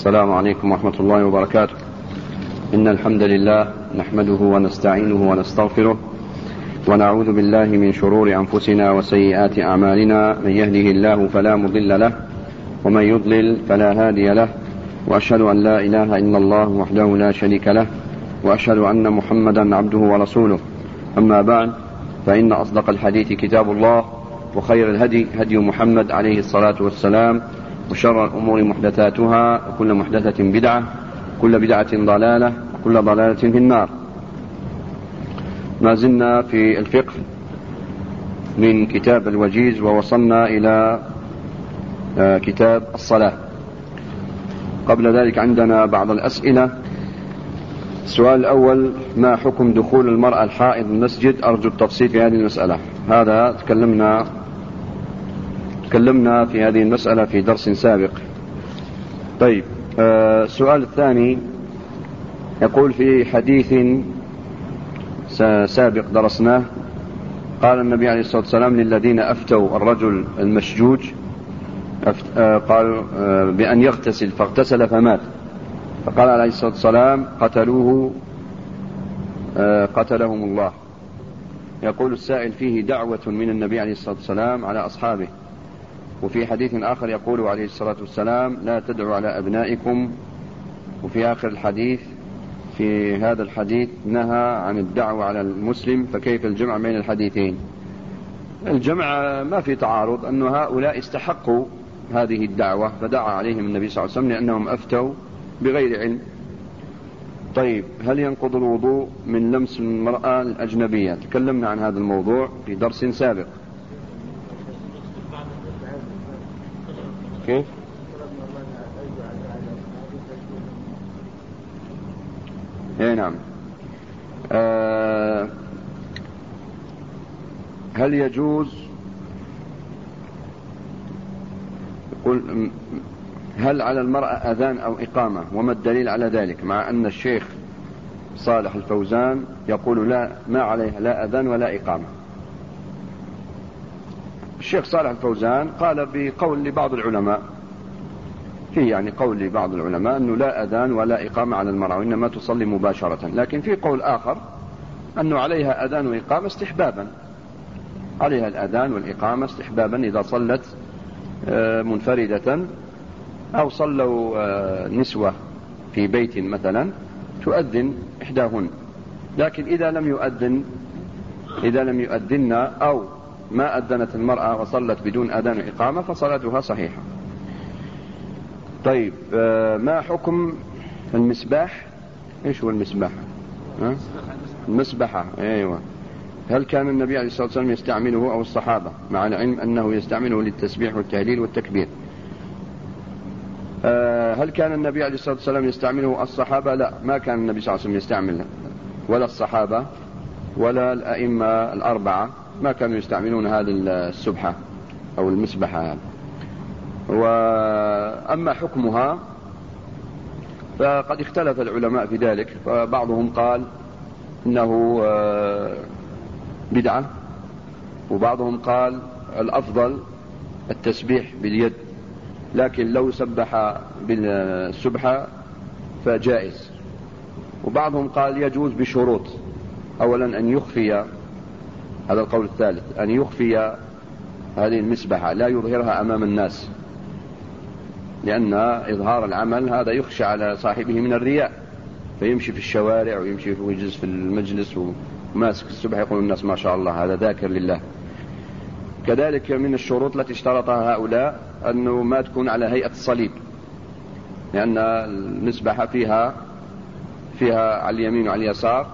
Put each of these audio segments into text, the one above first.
السلام عليكم ورحمة الله وبركاته. إن الحمد لله نحمده ونستعينه ونستغفره ونعوذ بالله من شرور أنفسنا وسيئات أعمالنا. من يهده الله فلا مضل له ومن يضلل فلا هادي له، وأشهد أن لا إله إلا الله وحده لا شريك له، وأشهد أن محمدا عبده ورسوله. أما بعد، فإن أصدق الحديث كتاب الله، وخير الهدي هدي محمد عليه الصلاة والسلام، وشر الأمور محدثاتها، وكل محدثة بدعة، كل بدعة ضلالة، وكل ضلالة في النار. ما زلنا في الفقه من كتاب الوجيز، ووصلنا إلى كتاب الصلاة. قبل ذلك عندنا بعض الأسئلة. السؤال الأول: ما حكم دخول المرأة الحائض المسجد؟ أرجو التفصيل في هذه المسألة. هذا تكلمنا في هذه المسألة في درس سابق. طيب، السؤال الثاني يقول: في حديث سابق درسناه قال النبي عليه الصلاة والسلام للذين أفتوا الرجل المشجوج، قال بأن يغتسل، فاغتسل فمات، فقال عليه الصلاة والسلام: قتلوه قتلهم الله. يقول السائل: فيه دعوة من النبي عليه الصلاة والسلام على أصحابه، وفي حديث آخر يقول عليه الصلاة والسلام: لا تدعوا على أبنائكم، وفي آخر الحديث في هذا الحديث نهى عن الدعوة على المسلم، فكيف الجمع بين الحديثين؟ الجمع ما في تعارض، أن هؤلاء استحقوا هذه الدعوة فدعا عليهم النبي صلى الله عليه وسلم لأنهم أفتوا بغير علم. طيب، هل ينقض الوضوء من لمس المرأة الأجنبية؟ تكلمنا عن هذا الموضوع في درس سابق. كيف؟ نعم. هل يجوز، يقول: هل على المرأة أذان أو إقامة؟ وما الدليل على ذلك؟ مع أن الشيخ صالح الفوزان يقول لا، ما عليها لا أذان ولا إقامة. الشيخ صالح الفوزان قال بقول لبعض العلماء، فيه يعني قول لبعض العلماء أنه لا أذان ولا إقامة على المرأة، وإنما تصلي مباشرة. لكن في قول آخر أنه عليها أذان وإقامة استحبابا، عليها الأذان والإقامة استحبابا إذا صلت منفردة، أو صلوا نسوة في بيت مثلا تؤذن إحداهن. لكن إذا لم يؤذن أو ما أذنت المرأة وصلت بدون أذان وإقامة فصلاتها صحيحة. طيب، ما حكم المسباح؟ إيش هو المسباح؟ المسبحة، أيوة. هل كان النبي عليه الصلاة والسلام يستعمله أو الصحابة؟ مع العلم أنه يستعمله للتسبيح والتهليل والتكبير. هل كان النبي عليه الصلاة والسلام يستعمله الصحابة؟ لا، ما كان النبي صلى الله عليه وسلم يستعمله، ولا الصحابة ولا الأئمة الأربعة ما كانوا يستعملون هذه السبحة أو المسبحة. وأما حكمها فقد اختلف العلماء في ذلك، فبعضهم قال إنه بدعة، وبعضهم قال الأفضل التسبيح باليد، لكن لو سبح بالسبحة فجائز. وبعضهم قال يجوز بشروط: أولا أن يخفي، هذا القول الثالث، أن يخفي هذه المسبحة، لا يظهرها أمام الناس، لأن إظهار العمل هذا يخشى على صاحبه من الرياء، فيمشي في الشوارع ويمشي ويجلس في المجلس وماسك السبحة يقول الناس ما شاء الله هذا ذاكر لله. كذلك من الشروط التي اشترطها هؤلاء أنه ما تكون على هيئة الصليب، لأن المسبحة فيها على اليمين وعلى اليسار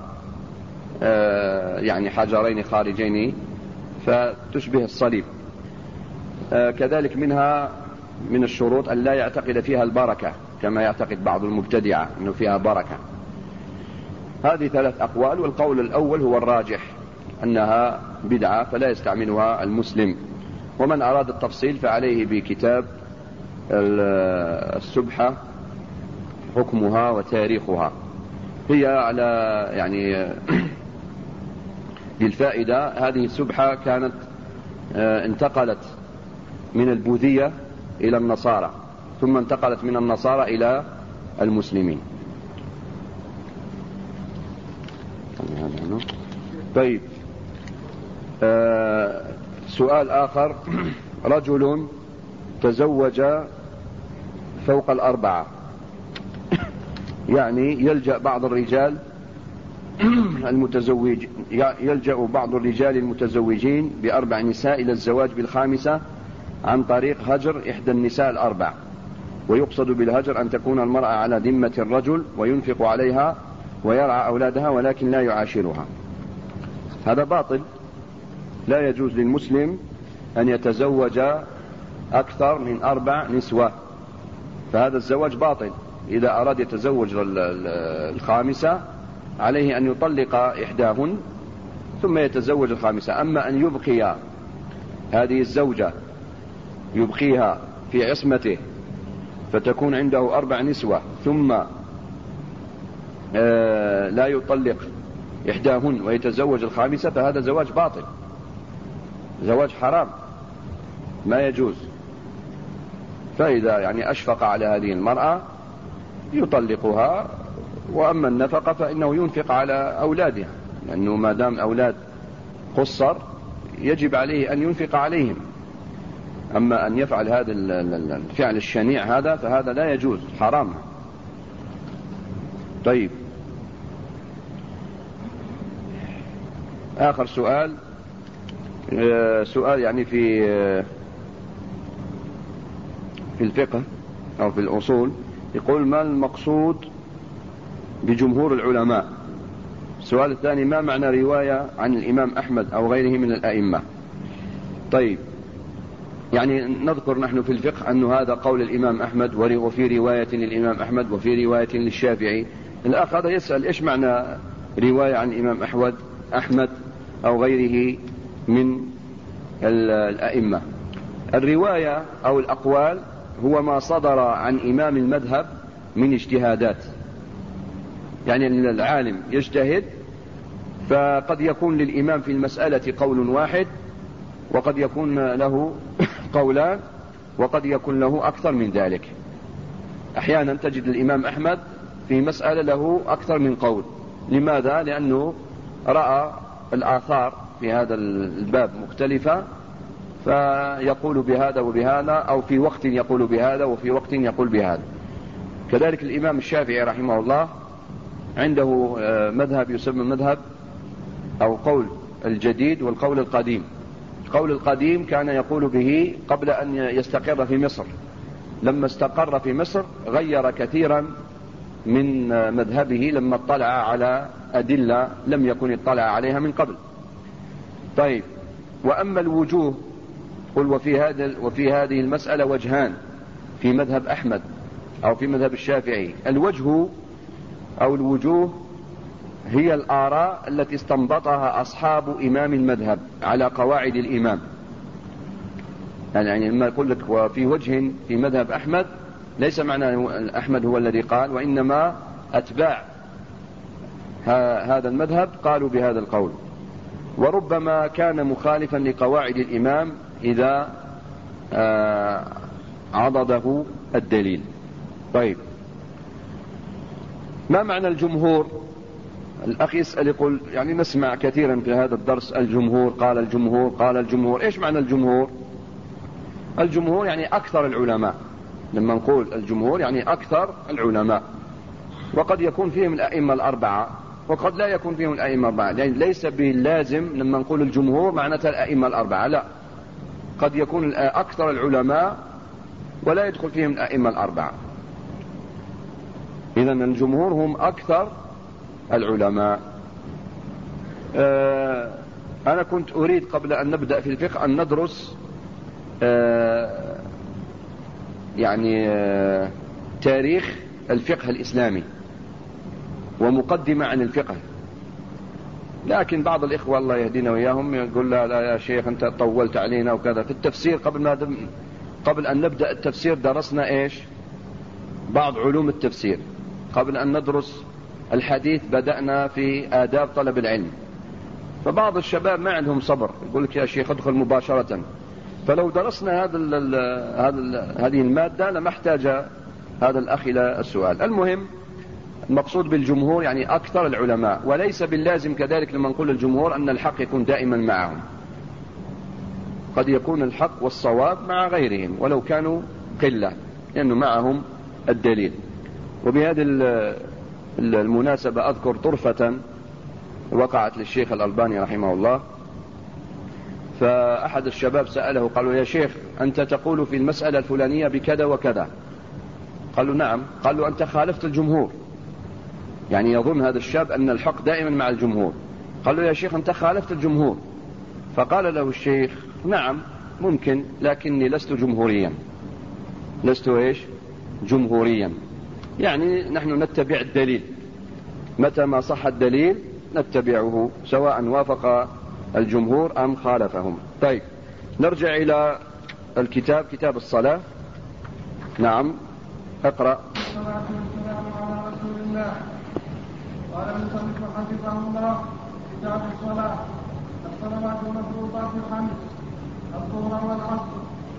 يعني حجرين خارجين فتشبه الصليب. كذلك من الشروط أن لا يعتقد فيها البركة كما يعتقد بعض المبتدعة أنه فيها بركة. هذه 3 أقوال، والقول الأول هو الراجح أنها بدعة فلا يستعملها المسلم. ومن أراد التفصيل فعليه بكتاب السبحة حكمها وتاريخها. هي على يعني للفائدة، هذه السبحة كانت انتقلت من البوذية إلى النصارى، ثم انتقلت من النصارى إلى المسلمين. طيب، سؤال آخر: رجل تزوج فوق الأربعة، يعني يلجأ بعض الرجال المتزوجين بأربع نساء إلى الزواج بالخامسة عن طريق هجر إحدى النساء الأربع، ويقصد بالهجر أن تكون المرأة على ذمة الرجل وينفق عليها ويرعى أولادها ولكن لا يعاشرها. هذا باطل، لا يجوز للمسلم أن يتزوج أكثر من 4 نسوة، فهذا الزواج باطل. إذا أراد يتزوج الخامسة عليه أن يطلق إحداهن ثم يتزوج الخامسة. أما أن يبقي هذه الزوجة يبقيها في عصمته فتكون عنده 4 نسوة ثم لا يطلق إحداهن ويتزوج الخامسة، فهذا زواج باطل، زواج حرام، ما يجوز. فإذا يعني أشفق على هذه المرأة يطلقها، وأما النفقة فإنه ينفق على أولادها، لأنه ما دام أولاد قصر يجب عليه أن ينفق عليهم. أما أن يفعل هذا الفعل الشنيع هذا فهذا لا يجوز، حرام. طيب، آخر سؤال يعني في الفقه أو في الأصول، يقول: ما المقصود بجمهور العلماء؟ السؤال الثاني: ما معنى رواية عن الإمام أحمد أو غيره من الأئمة؟ طيب، يعني نذكر نحن في الفقه أن هذا قول الإمام أحمد، وفي رواية للإمام أحمد وفي رواية للشافعي. الأخ هذا يسأل: إيش معنى رواية عن الإمام أحمد أو غيره من الأئمة؟ الرواية أو الأقوال هو ما صدر عن إمام المذهب من اجتهادات، يعني العالم يجتهد، فقد يكون للإمام في المسألة قول واحد، وقد يكون له قولان، وقد يكون له أكثر من ذلك. أحيانا تجد الإمام أحمد في مسألة له أكثر من قول. لماذا؟ لأنه رأى الآثار في هذا الباب مختلفة، فيقول بهذا وبهذا، أو في وقت يقول بهذا وفي وقت يقول بهذا. كذلك الإمام الشافعي رحمه الله عنده مذهب يسمى مذهب أو قول الجديد والقول القديم. القول القديم كان يقول به قبل أن يستقر في مصر، لما استقر في مصر غير كثيرا من مذهبه لما اطلع على أدلة لم يكن اطلع عليها من قبل. طيب، وأما الوجوه، قل وفي هذه المسألة وجهان في مذهب أحمد أو في مذهب الشافعي. الوجه أو الوجوه هي الآراء التي استنبطها أصحاب إمام المذهب على قواعد الإمام. يعني لما يقول لك وفي وجه في مذهب أحمد، ليس معنى أحمد هو الذي قال، وإنما أتباع هذا المذهب قالوا بهذا القول. وربما كان مخالفا لقواعد الإمام إذا عضده الدليل. طيب، ما معنى الجمهور؟ الأخ يسأل يقول يعني نسمع كثيرا في هذا الدرس الجمهور قال الجمهور قال الجمهور. إيش معنى الجمهور؟ الجمهور يعني أكثر العلماء. لما نقول الجمهور يعني أكثر العلماء، وقد يكون فيهم الأئمة الأربعة وقد لا يكون فيهم الأئمة الأربعة، يعني ليس باللازم لما نقول الجمهور معناتها الأئمة الأربعة، لا، قد يكون أكثر العلماء ولا يدخل فيهم الأئمة الأربعة. إذن الجمهور هم أكثر العلماء. أنا كنت أريد قبل أن نبدأ في الفقه أن ندرس يعني تاريخ الفقه الإسلامي ومقدمة عن الفقه، لكن بعض الإخوة الله يهدينا وإياهم يقول لا يا شيخ أنت طولت علينا وكذا. في التفسير قبل أن نبدأ التفسير درسنا إيش؟ بعض علوم التفسير. قبل أن ندرس الحديث بدأنا في آداب طلب العلم. فبعض الشباب ما عندهم صبر، يقول لك يا شيخ ادخل مباشرة. فلو درسنا هذه المادة لما احتاج هذا الأخ إلى السؤال. المهم المقصود بالجمهور يعني أكثر العلماء، وليس باللازم كذلك لما نقول الجمهور أن الحق يكون دائما معهم، قد يكون الحق والصواب مع غيرهم ولو كانوا قلة لأنه معهم الدليل. وبهذه المناسبة أذكر طرفة وقعت للشيخ الألباني رحمه الله. فأحد الشباب سأله قالوا يا شيخ أنت تقول في المسألة الفلانية بكذا وكذا، قالوا نعم، قالوا أنت خالفت الجمهور. يعني يظن هذا الشاب أن الحق دائما مع الجمهور. قالوا يا شيخ أنت خالفت الجمهور. فقال له الشيخ نعم ممكن، لكني لست جمهوريا. لست إيش؟ جمهوريا. يعني نحن نتبع الدليل، متى ما صح الدليل نتبعه سواء وافق الجمهور أم خالفهم. طيب نرجع إلى الكتاب، كتاب الصلاة. نعم اقرأ. قال المصنف حفظه الله: كتاب الصلاة. الصلوات المفروضات الخمس: الظهر والعصر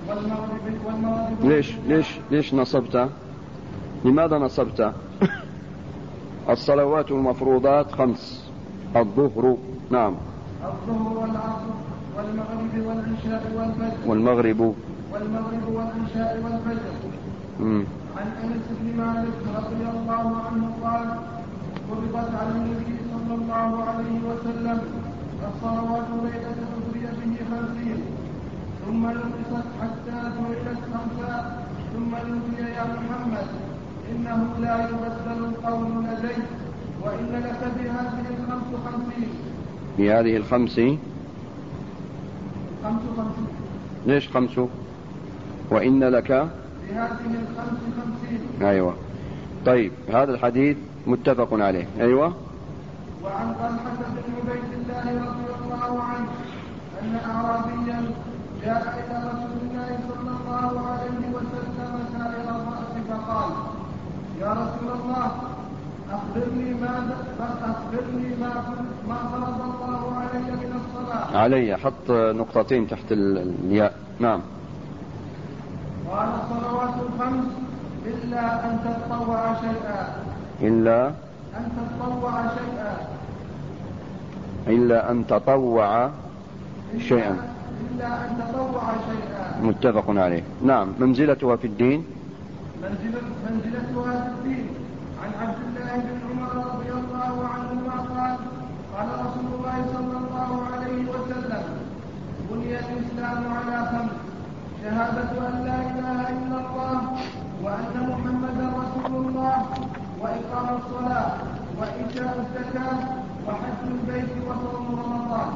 والمغرب. ليش نصبت؟ لماذا نصبت؟ الصلوات المفروضات خمس: الظهر، نعم، الظهر والعصر والمغرب والعشاء والفجر. والمغرب والعشاء والفجر. عن أنس بن مالك رضي الله عنه قال: فرضت على النبي صلى الله عليه وسلم الصلوات ليلة أسري به 50، ثم نقصت حتى جعلت 5، ثم نودي يا محمد إنه لا يبدل القول لديك، وإن لك بهذه الخمس 50. بهذه الخمس 50. ليش 5؟ وإن لك بهذه الخمس 50. أيوة. طيب هذا الحديث متفق عليه. أيوة. وعن طلحة بن عبيد الله رضي الله عنه أن أعرابيا جاء إلى رسول الله صلى الله عليه وسلم سائر الرأس فقال: يا رسول الله أخبرني ما فرض الله علي من الصلاة. علي حط نقطتين تحت الياء. نعم. قال: الصلوات الخمس إلا أن تتطوع شيئا. إلا أن تطوع شيئا. متفق عليه. نعم. منزلتها في الدين. منزلتها في الدين. عن عبد الله بن عمر رضي الله عنهما قال: قال رسول الله صلى الله عليه وسلم: بني الإسلام على 5: شهادة أن لا إله إلا الله وأن محمدا رسول الله، وإقام الصلاة، وإيتاء الزكاة، وحج البيت، وصوم رمضان.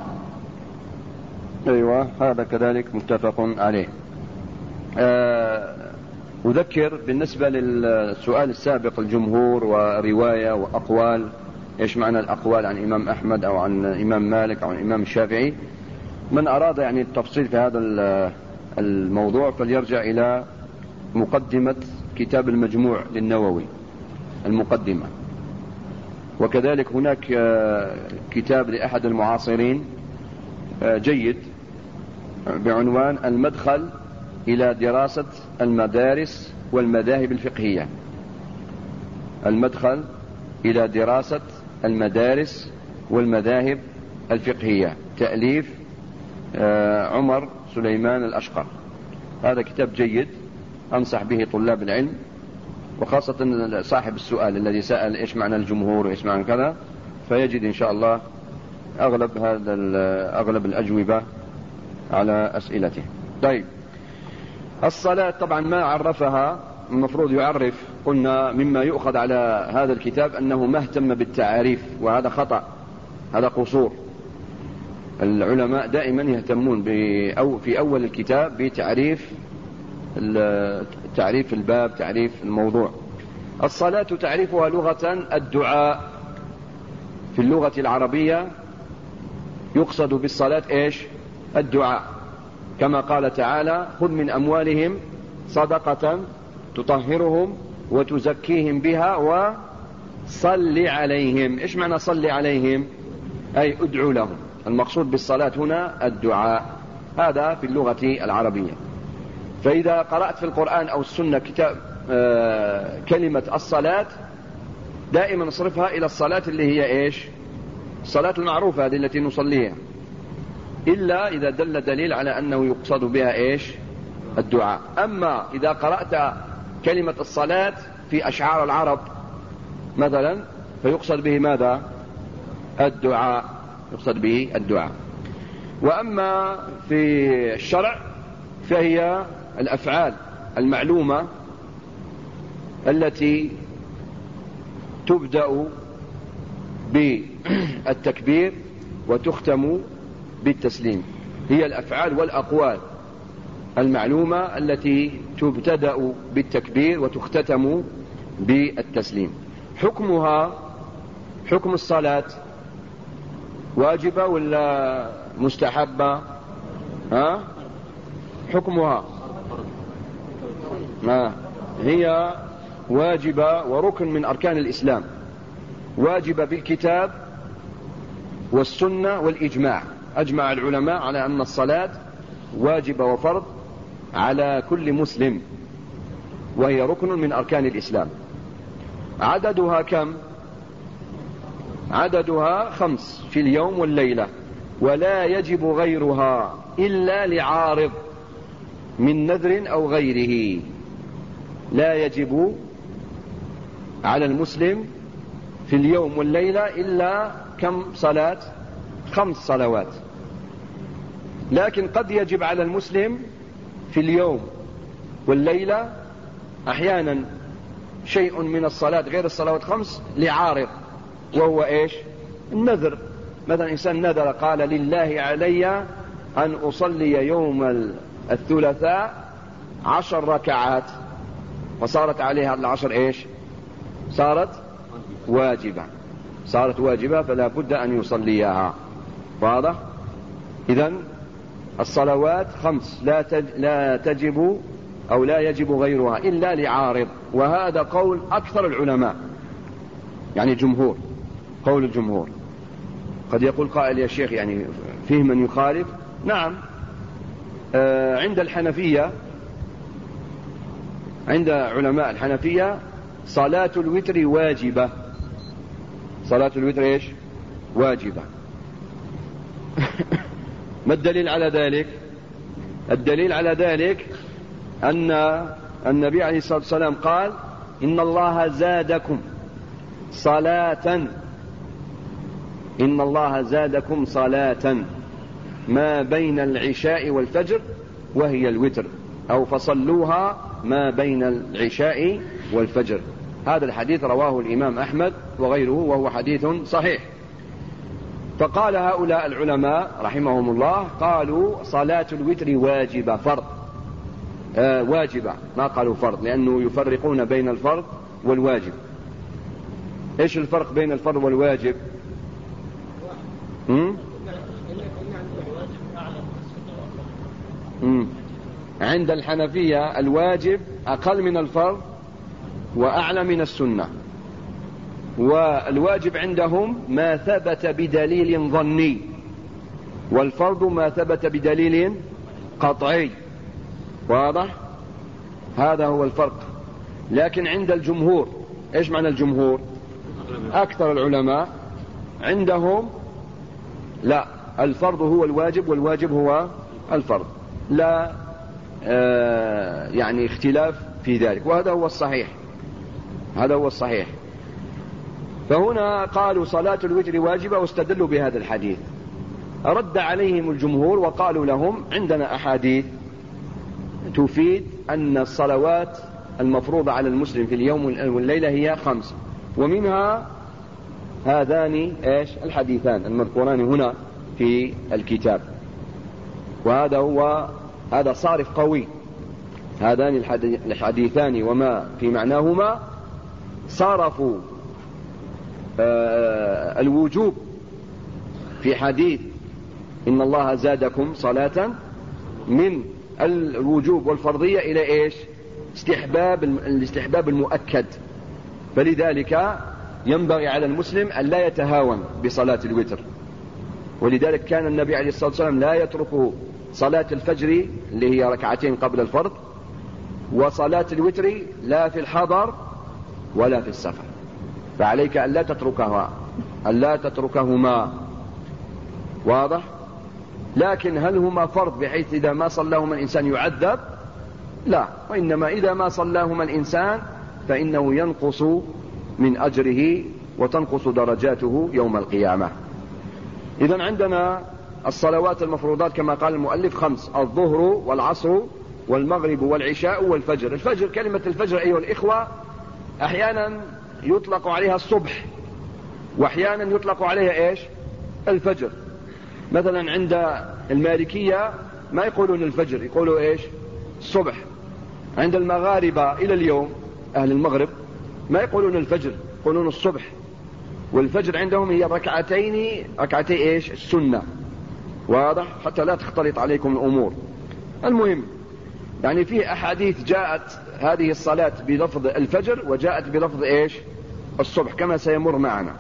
أيوة هذا كذلك متفق عليه. أذكر بالنسبة للسؤال السابق الجمهور ورواية وأقوال، إيش معنى الأقوال عن إمام أحمد أو عن إمام مالك أو عن إمام الشافعي. من أراد يعني التفصيل في هذا الموضوع فليرجع إلى مقدمة كتاب المجموع للنووي، المقدمة. وكذلك هناك كتاب لأحد المعاصرين جيد بعنوان المدخل إلى دراسة المدارس والمذاهب الفقهية. المدخل إلى دراسة المدارس والمذاهب الفقهية، تأليف عمر سليمان الأشقر. هذا كتاب جيد أنصح به طلاب العلم، وخاصة صاحب السؤال الذي سأل إيش معنى الجمهور وإيش معنى كذا، فيجد إن شاء الله أغلب الأجوبة على أسئلته. طيب الصلاة طبعا ما عرفها، المفروض يعرف. قلنا مما يؤخذ على هذا الكتاب أنه ما اهتم بالتعاريف، وهذا خطأ، هذا قصور. العلماء دائما يهتمون في أول الكتاب بتعريف الباب، تعريف الموضوع. الصلاة تعريفها لغة الدعاء. في اللغة العربية يقصد بالصلاة إيش؟ الدعاء، كما قال تعالى: خذ من أموالهم صدقة تطهرهم وتزكيهم بها وصل عليهم. إيش معنى صل عليهم؟ أي ادعو لهم. المقصود بالصلاة هنا الدعاء، هذا في اللغة العربية. فإذا قرأت في القرآن أو السنة كتاب كلمة الصلاة دائما نصرفها إلى الصلاة اللي هي إيش؟ الصلاة المعروفة هذه التي نصليها، إلا إذا دل دليل على أنه يقصد بها إيش؟ الدعاء. أما إذا قرأت كلمة الصلاة في أشعار العرب مثلا فيقصد به ماذا؟ الدعاء، يقصد به الدعاء. وأما في الشرع فهي الأفعال المعلومة التي تبدأ بالتكبير وتختم بالتسليم، هي الأفعال والأقوال المعلومة التي تبتدأ بالتكبير وتختتم بالتسليم. حكمها حكم الصلاة واجبة ولا مستحبة؟ حكمها هي واجبة وركن من أركان الإسلام، واجبة بالكتاب والسنة والإجماع. أجمع العلماء على أن الصلاة واجبة وفرض على كل مسلم، وهي ركن من أركان الإسلام. عددها كم؟ عددها 5 في اليوم والليلة، ولا يجب غيرها إلا لعارض من نذر أو غيره. لا يجب على المسلم في اليوم والليلة إلا كم صلاة؟ 5 صلوات. لكن قد يجب على المسلم في اليوم والليلة أحيانا شيء من الصلاة غير الصلوات 5 لعارض، وهو إيش؟ النذر. مثلا إنسان نذر قال لله علي أن أصلي يوم الثلاثاء 10 ركعات، وصارت عليها ال10 إيش؟ صارت واجبة، صارت واجبة، فلا بد أن يصليها. واضح؟ إذن الصلوات 5 لا تجب أو لا يجب غيرها إلا لعارض، وهذا قول أكثر العلماء، يعني جمهور، قول الجمهور. قد يقول قائل يا شيخ يعني فيه من يخالف. نعم، عند الحنفية، عند علماء الحنفية صلاة الوتر واجبة. صلاة الوتر إيش؟ واجبة. ما الدليل على ذلك؟ الدليل على ذلك أن النبي عليه الصلاة والسلام قال إن الله زادكم صلاة، إن الله زادكم صلاة ما بين العشاء والفجر وهي الوتر، أو فصلوها ما بين العشاء والفجر. هذا الحديث رواه الإمام أحمد وغيره، وهو حديث صحيح. فقال هؤلاء العلماء رحمهم الله قالوا صلاة الوتر واجبة، فرض، واجبة، ما قالوا فرض، لأنه يفرقون بين الفرض والواجب. إيش الفرق بين الفرض والواجب؟ عند الحنفية الواجب أقل من الفرض وأعلى من السنة، والواجب عندهم ما ثبت بدليل ظني، والفرض ما ثبت بدليل قطعي. واضح؟ هذا هو الفرق. لكن عند الجمهور، إيش معنى الجمهور؟ أكثر العلماء عندهم لا، الفرض هو الواجب والواجب هو الفرض، لا يعني اختلاف في ذلك، وهذا هو الصحيح، هذا هو الصحيح. فهنا قالوا صلاة الوتر واجبة واستدلوا بهذا الحديث. رد عليهم الجمهور وقالوا لهم عندنا أحاديث تفيد أن الصلوات المفروضة على المسلم في اليوم والليلة هي 5، ومنها هذان إيش الحديثان المذكوران هنا في الكتاب. وهذا هو هذا صارف قوي، هذان الحديثان وما في معناهما صارفوا الوجوب في حديث إن الله زادكم صلاة من الوجوب والفرضية إلى إيش؟ الاستحباب المؤكد. فلذلك ينبغي على المسلم أن لا يتهاون بصلاة الوتر، ولذلك كان النبي عليه الصلاة والسلام لا يترك صلاة الفجر اللي هي ركعتين قبل الفرض وصلاة الوتر لا في الحضر ولا في السفر، فعليك ألا تتركهما. واضح؟ لكن هل هما فرض بحيث إذا ما صلاهما الإنسان يعذب؟ لا، وإنما إذا ما صلاهما الإنسان فإنه ينقص من أجره وتنقص درجاته يوم القيامة. إذن عندنا الصلوات المفروضات كما قال المؤلف 5: الظهر والعصر والمغرب والعشاء والفجر. الفجر، كلمة الفجر أيها الإخوة أحيانا يطلق عليها الصبح، وأحيانا يطلق عليها إيش؟ الفجر. مثلا عند المالكية ما يقولون الفجر، يقولوا إيش؟ الصبح. عند المغاربة إلى اليوم أهل المغرب ما يقولون الفجر، يقولون الصبح. والفجر عندهم هي ركعتي إيش؟ السنة. واضح؟ حتى لا تختلط عليكم الأمور. المهم يعني في أحاديث جاءت هذه الصلاة بلفظ الفجر وجاءت بلفظ إيش؟ الصبح كما سيمر معنا.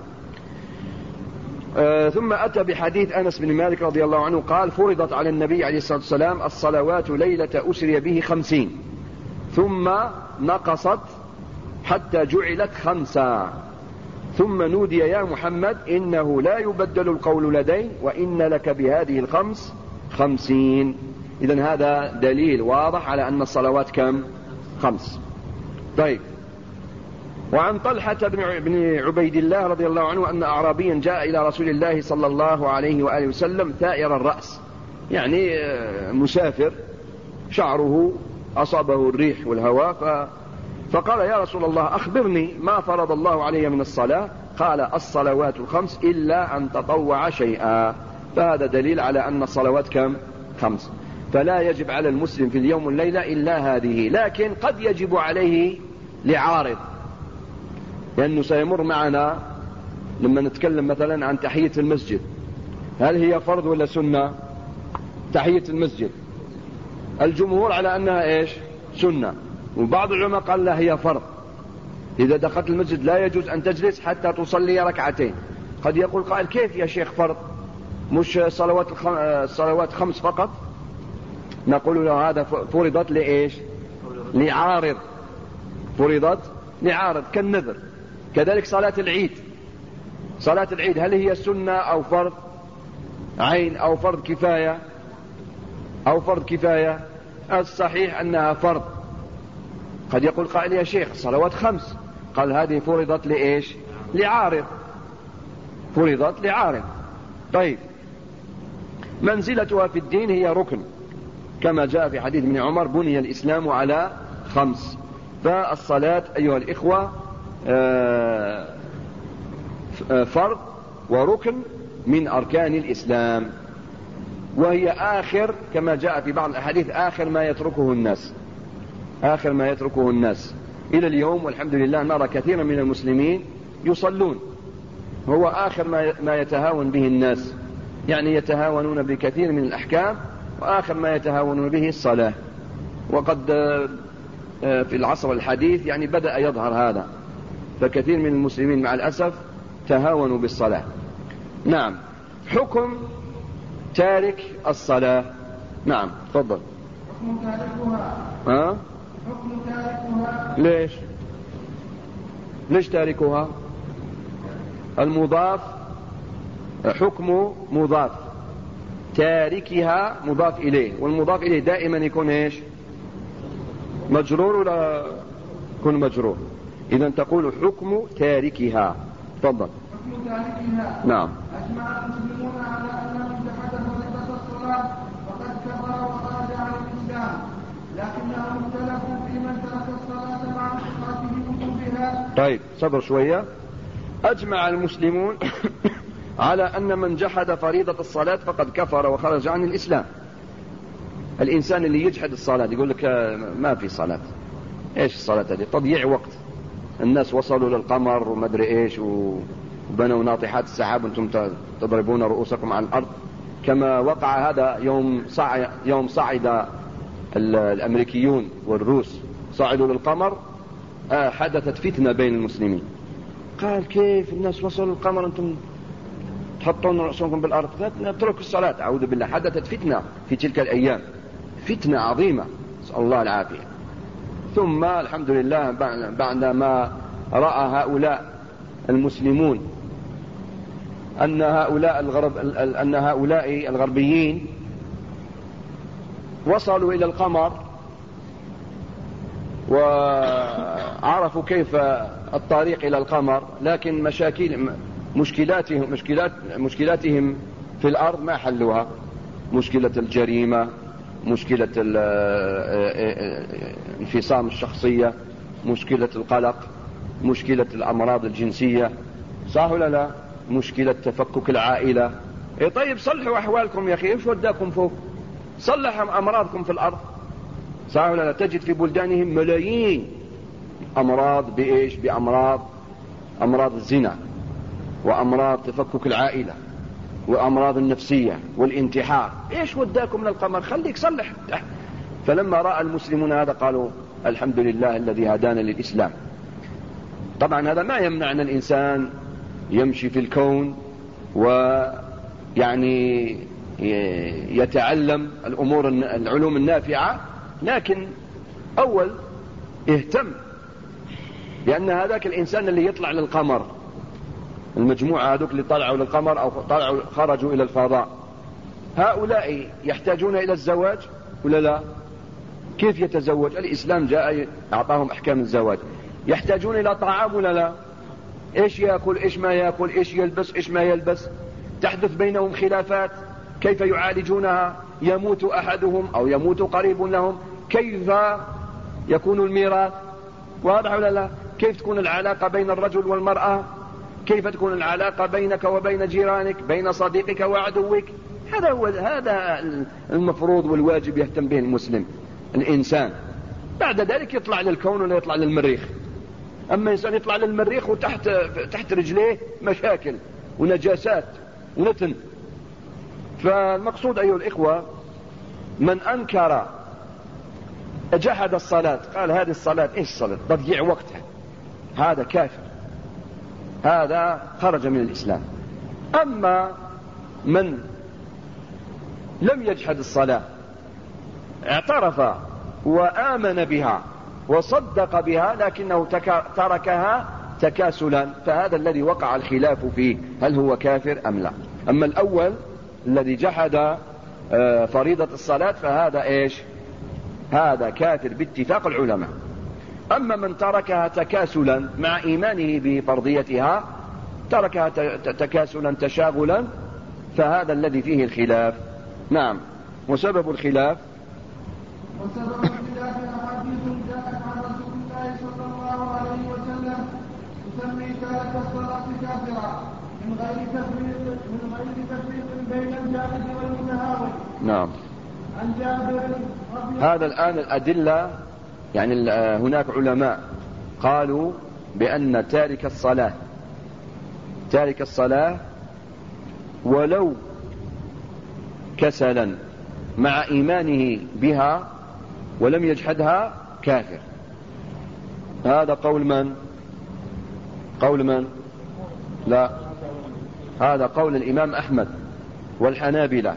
ثم أتى بحديث أنس بن مالك رضي الله عنه قال: فرضت على النبي عليه الصلاة والسلام الصلوات ليلة أسري به 50 ثم نقصت حتى جعلت 5 ثم نودي يا محمد إنه لا يبدل القول لدي وإن لك بهذه 50. إذن هذا دليل واضح على أن الصلوات كم؟ 5. طيب. وعن طلحة بن عبيد الله رضي الله عنه أن أعرابيا جاء إلى رسول الله صلى الله عليه وآله وسلم ثائر الرأس، يعني مسافر شعره أصابه الريح والهواء، فقال: يا رسول الله أخبرني ما فرض الله علي من الصلاة؟ قال: الصلوات 5 إلا أن تطوع شيئا. فهذا دليل على أن الصلوات كم؟ 5. فلا يجب على المسلم في اليوم والليلة إلا هذه، لكن قد يجب عليه لعارض، لأنه سيمر معنا لما نتكلم مثلا عن تحية المسجد، هل هي فرض ولا سنة؟ تحية المسجد الجمهور على أنها إيش؟ سنة، وبعض العلماء قال لا هي فرض. إذا دخلت المسجد لا يجوز أن تجلس حتى تصلي ركعتين. قد يقول قائل: كيف يا شيخ فرض؟ مش صلوات 5 فقط؟ نقول له هذا فرضت لإيش؟ لعارض، فرضت لعارض كالنذر. كذلك صلاة العيد، صلاة العيد هل هي سنة أو فرض عين أو فرض كفاية أو فرض كفاية؟ الصحيح أنها فرض. قد يقول قائل: يا شيخ صلوات 5، قال هذه فرضت لإيش؟ لعارض، فرضت لعارض. طيب، منزلتها في الدين هي ركن، كما جاء في حديث ابن عمر: بني الإسلام على 5. فالصلاة أيها الإخوة فرض وركن من أركان الإسلام، وهي آخر كما جاء في بعض الأحاديث آخر ما يتركه الناس، آخر ما يتركه الناس إلى اليوم. والحمد لله نرى كثيرا من المسلمين يصلون، هو آخر ما يتهاون به الناس، يعني يتهاونون بكثير من الأحكام، وآخر ما يتهاونون به الصلاة. وقد في العصر الحديث يعني بدأ يظهر هذا، فكثير من المسلمين مع الأسف تهاونوا بالصلاة. نعم. حكم تارك الصلاة. نعم، تفضل. حكم تاركها. حكم تاركها. ليش تاركها؟ المضاف حكم مضاف، تاركها مضاف إليه، والمضاف إليه دائما يكون إيش؟ مجرور ولا يكون مجرور؟ إذا تقول حكم تاركها. تفضل. حكم تاركها. نعم. أجمع المسلمون على أن من جحد فريضة الصلاة فقد كفر وخرج عن الإسلام، لكنهم اختلفوا في من ترك الصلاة مع اعتقاده وجوبها. طيب، صبر شوية. أجمع المسلمون على أن من جحد فريضة الصلاة فقد كفر وخرج عن الإسلام. الإنسان اللي يجحد الصلاة يقول لك ما في صلاة، إيش الصلاة هذه؟ تضييع وقت. الناس وصلوا للقمر وما أدري إيش وبنوا ناطحات السحاب وأنتم تضربون رؤوسكم على الأرض، كما وقع هذا يوم صعد الأمريكيون والروس صعدوا للقمر. حدثت فتنة بين المسلمين، قال كيف الناس وصلوا للقمر أنتم تحطون رؤوسكم بالأرض؟ اتركوا الصلاة. أعوذ بالله. حدثت فتنة في تلك الأيام، فتنة عظيمة، نسأل الله العافية. ثم الحمد لله بعدما رأى هؤلاء المسلمون أن هؤلاء الغربيين وصلوا إلى القمر وعرفوا كيف الطريق إلى القمر، لكن مشكلاتهم في الأرض ما حلوها. مشكلة الجريمة، مشكلة انفصام الشخصية، مشكلة القلق، مشكلة الأمراض الجنسية، صح ولا لا؟ مشكلة تفكك العائلة. طيب صلحوا أحوالكم يا أخي، إيش وداكم فوق؟ صلح أمراضكم في الأرض، صح ولا لا؟ تجد في بلدانهم ملايين أمراض بإيش؟ أمراض الزنا، وأمراض تفكك العائلة، وأمراض النفسية والانتحار. إيش وداكم من القمر؟ خليك صلح. فلما رأى المسلمون هذا قالوا الحمد لله الذي هدانا للإسلام. طبعا هذا ما يمنع أن الإنسان يمشي في الكون ويعني يتعلم العلوم النافعة، لكن أول اهتم، لأن هذاك الإنسان اللي يطلع للقمر، المجموعة هذوك اللي طلعوا للقمر أو خرجوا إلى الفضاء، هؤلاء يحتاجون إلى الزواج ولا لا؟ كيف يتزوج؟ الإسلام جاء أعطاهم أحكام الزواج. يحتاجون إلى طعام ولا لا؟ إيش يأكل، إيش ما يأكل، إيش يلبس، إيش ما يلبس. تحدث بينهم خلافات، كيف يعالجونها؟ يموت أحدهم أو يموت قريب لهم، كيف يكون الميراث؟ واضح ولا لا؟ كيف تكون العلاقة بين الرجل والمرأة؟ كيف تكون العلاقة بينك وبين جيرانك، بين صديقك وعدوك؟ هذا المفروض والواجب يهتم به المسلم الإنسان. بعد ذلك يطلع للكون ولا يطلع للمريخ. أما إنسان يطلع للمريخ وتحت رجليه مشاكل ونجاسات ونتن. فالمقصود أيها الإخوة، من أنكر جحد الصلاة، قال هذه الصلاة إيش الصلاة؟ تضييع وقتها، هذا كافر، هذا خرج من الإسلام. أما من لم يجحد الصلاة، اعترف وآمن بها وصدق بها، لكنه تركها تكاسلا، فهذا الذي وقع الخلاف فيه، هل هو كافر أم لا؟ أما الأول الذي جحد فريضة الصلاة فهذا إيش؟ هذا كافر باتفاق العلماء. أما من تركها تكاسلا مع إيمانه بفرضيتها، تركها تكاسلا تشاغلا، فهذا الذي فيه الخلاف. نعم. وسبب الخلاف أحاديث جاءت عن رسول الله صلى الله عليه وسلم تسمي تارك الصلاة كافرا من غير تفريق بين الجاهل والمتهاون. نعم. عن جابر هذا الآن الأدلة، يعني هناك علماء قالوا بأن تارك الصلاة ولو كسلا مع إيمانه بها ولم يجحدها كافر. هذا قول من؟ لا، هذا قول الإمام أحمد والحنابلة،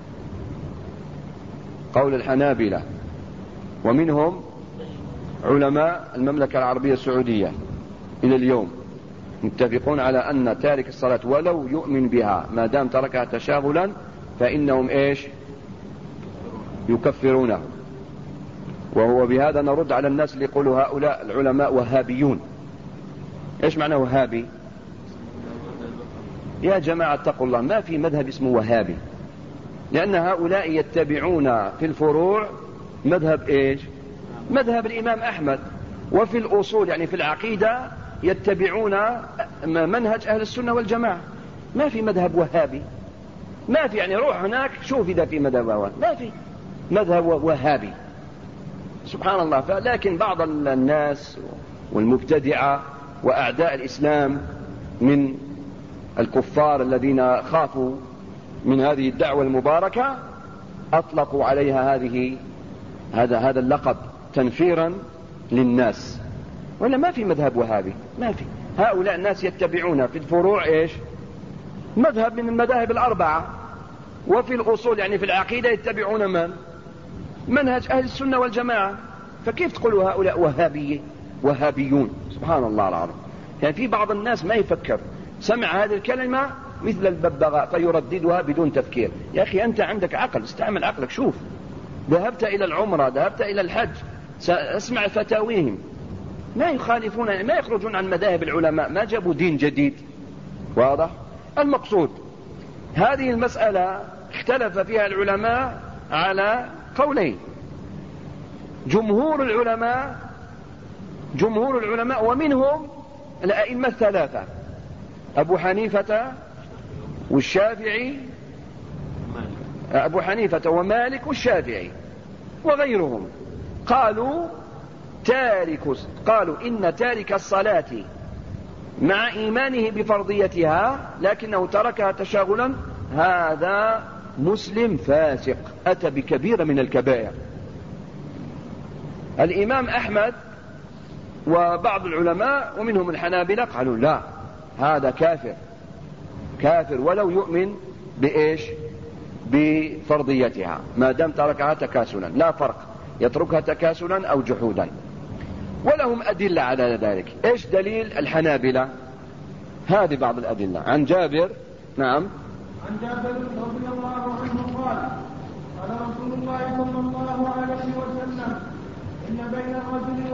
قول الحنابلة، ومنهم علماء المملكة العربية السعودية إلى اليوم متفقون على أن تارك الصلاة ولو يؤمن بها ما دام تركها تشاغلا فإنهم إيش؟ يكفرونه. وهو بهذا نرد على الناس اللي يقولوا هؤلاء العلماء وهابيون. إيش معنى وهابي؟ يا جماعة اتقوا الله، ما في مذهب اسمه وهابي، لأن هؤلاء يتبعون في الفروع مذهب إيش؟ مذهب الإمام أحمد، وفي الأصول يعني في العقيدة يتبعون منهج أهل السنة والجماعة. ما في مذهب وهابي، ما في، يعني روح هناك شوف إذا في مذهب وهابي، ما في مذهب وهابي، سبحان الله. لكن بعض الناس والمبتدعة وأعداء الإسلام من الكفار الذين خافوا من هذه الدعوة المباركة أطلقوا عليها هذا اللقب تنفيرا للناس. ولا ما في مذهب وهابي، ما في. هؤلاء الناس يتبعون في الفروع إيش؟ مذهب من المذاهب الأربعة، وفي الأصول يعني في العقيدة يتبعون من؟ منهج أهل السنة والجماعة. فكيف تقولوا هؤلاء وهابيون؟ سبحان الله العظيم. يعني في بعض الناس ما يفكر، سمع هذه الكلمة مثل الببغاء فيرددها بدون تفكير. يا أخي أنت عندك عقل، استعمل عقلك. شوف، ذهبت إلى العمرة، ذهبت إلى الحج، اسمع فتاويهم، ما يخالفون، ما يخرجون عن مذاهب العلماء، ما جابوا دين جديد. واضح؟ المقصود هذه المسألة اختلف فيها العلماء على قولين. جمهور العلماء ومنهم الأئمة الثلاثة، أبو حنيفة والشافعي، أبو حنيفة ومالك والشافعي وغيرهم، قالوا إن تارك الصلاة مع إيمانه بفرضيتها لكنه تركها تشاغلا هذا مسلم فاسق أتى بكبيرة من الكبائر. الإمام أحمد وبعض العلماء ومنهم الحنابلة قالوا لا، هذا كافر ولو يؤمن بفرضيتها ما دام تركها تكاسلا، لا فرق يتركها تكاسلا أو جحودا. ولهم أدلة على ذلك. إيش دليل الحنابلة؟ هذه بعض الأدلة عن جابر. نعم، عن جابر رضي الله عنه قال قال رسول الله صلى الله عليه وسلم إن بين الرجل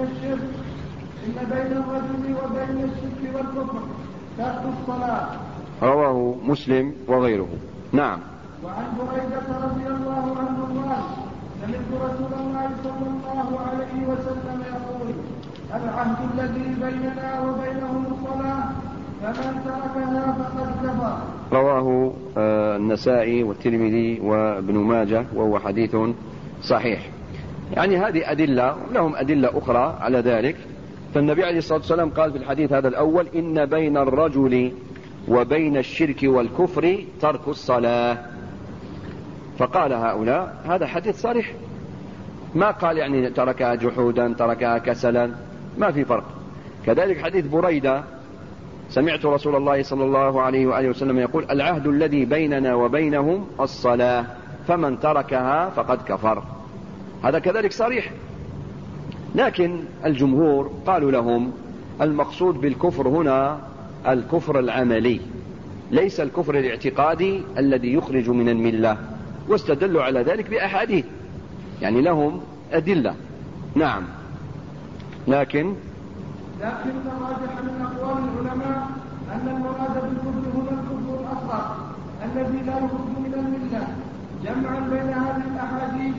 وبين الشرك والكفر ترك الصلاة. رواه مسلم وغيره. نعم. وعن بريدة رضي الله عنه قال سمعت رسول الله صلى الله عليه وسلم يقول العهد الذي بيننا وبينهم الصلاة فمن تركها فقد كفر. رواه النسائي والترمذي وابن ماجه وهو حديث صحيح. يعني هذه أدلة، لهم أدلة أخرى على ذلك. فالنبي عليه الصلاة والسلام قال في الحديث هذا الأول إن بين الرجل وبين الشرك والكفر ترك الصلاة. فقال هؤلاء هذا حديث صريح، ما قال يعني تركها جحودا تركها كسلا، ما في فرق. كذلك حديث بريدة سمعت رسول الله صلى الله عليه وآله وسلم يقول العهد الذي بيننا وبينهم الصلاة فمن تركها فقد كفر، هذا كذلك صريح. لكن الجمهور قالوا لهم المقصود بالكفر هنا الكفر العملي، ليس الكفر الاعتقادي الذي يخرج من الملة، واستدلوا على ذلك بأحاديث، يعني لهم أدلة. نعم. لكن الراجح من أقوال العلماء أن المراد بالكفر هنا الكفر الأصغر الذي لا يخرج من الملة، جمعا بين هذه الأحاديث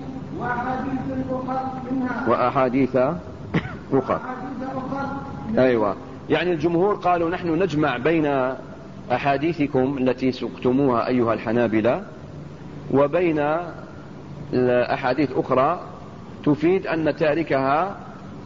وأحاديث أخرى. أيوة، يعني الجمهور قالوا نحن نجمع بين أحاديثكم التي سقتموها أيها الحنابلة وبين الأحاديث أخرى تفيد أن تاركها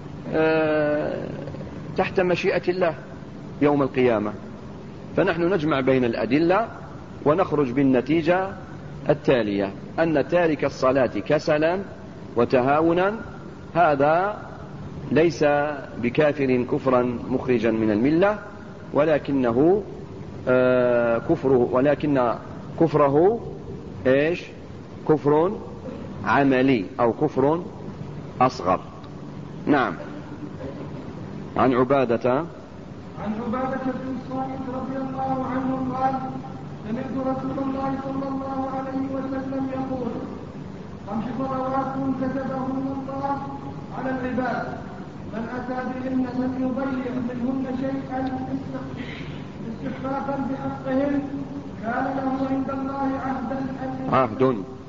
تحت مشيئة الله يوم القيامة، فنحن نجمع بين الأدلة ونخرج بالنتيجة التالية أن تارك الصلاة كسلا وتهاونا هذا ليس بكافر كفرا مخرجا من الملة، ولكن كفره إيش؟ كفر عملي أو كفر أصغر. نعم. عن عبادة بن الصامت رضي الله عنه قال سمعت رسول الله صلى الله عليه وسلم يقول 5 صلوات كتبهن الله على العباد من أتى بهن لم يضيع منهن شيئا استخفافا بحقهن كان له عند الله عهد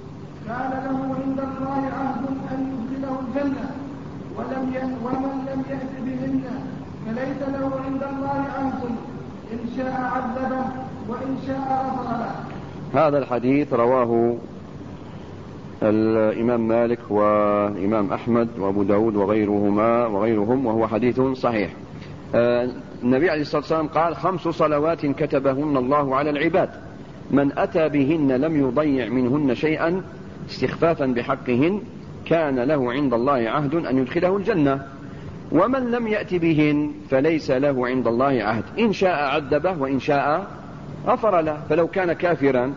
أن يدخله الجنة ومن لم يأت بهن فليس له عند الله عهد إن شاء عذبه وإن شاء غفر له. هذا الحديث رواه الإمام مالك وإمام أحمد وأبو داود وغيرهم وهو حديث صحيح. النبي عليه الصلاة والسلام قال 5 صلوات كتبهن الله على العباد من أتى بهن لم يضيع منهن شيئا استخفافا بحقهن كان له عند الله عهد أن يدخله الجنة ومن لم يأت بهن فليس له عند الله عهد إن شاء عذبه وإن شاء غفر له. فلو كان كافرا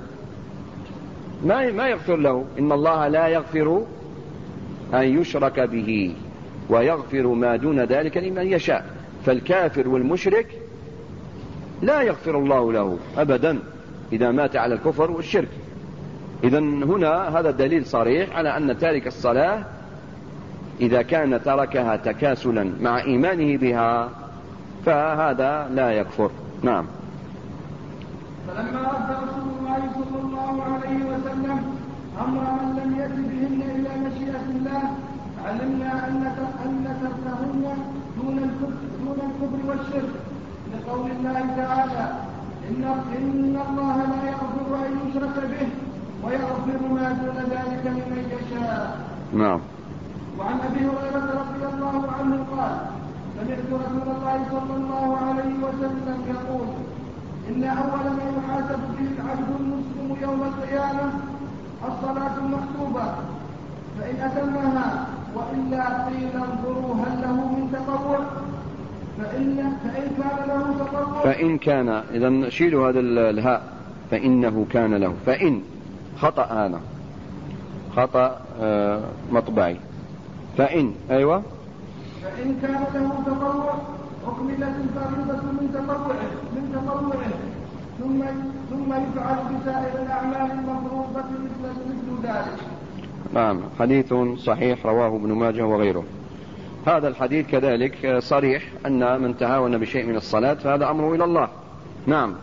ما يغفر له، إن الله لا يغفر أن يشرك به ويغفر ما دون ذلك لمن يشاء. فالكافر والمشرك لا يغفر الله له أبدا إذا مات على الكفر والشرك. إذن هنا هذا دليل صريح على أن تارك الصلاة إذا كان تركها تكاسلا مع إيمانه بها فهذا لا يكفر. نعم. فلما رد رسول الله صلى الله عليه وسلم أمر من لم يأت بهن إلى مشيئة الله علمنا أن تركهن دون الكفر والشرك، لقول الله تعالى إن الله لا يغفر أن يشرك به ويغفر ما دون ذلك لمن يشاء. نعم. وعن أبي هريرة رضي الله عنه قال سمعت رسول الله صلى الله عليه وسلم يقول إن أول ما يحاسب به العبد المسلم يوم القيامة الصلاة المكتوبة، فإن أتمها وإلا قيل انظروا هل له من تطوع، فإن كان له تطوع. فإن كان، إذا شيلوا هذا الهاء، فإنه كان له، فإن خطأ، هذا خطأ مطبعي. فإن أيوة، فإن كان له تطوع أكملت الفريضة من تطوعه ثم يفعل بسائر الأعمال المفروضة مثل ذلك. نعم. حديث صحيح رواه ابن ماجه وغيره. هذا الحديث كذلك صريح أن من تهاون بشيء من الصلاة فهذا أمره إلى الله. نعم.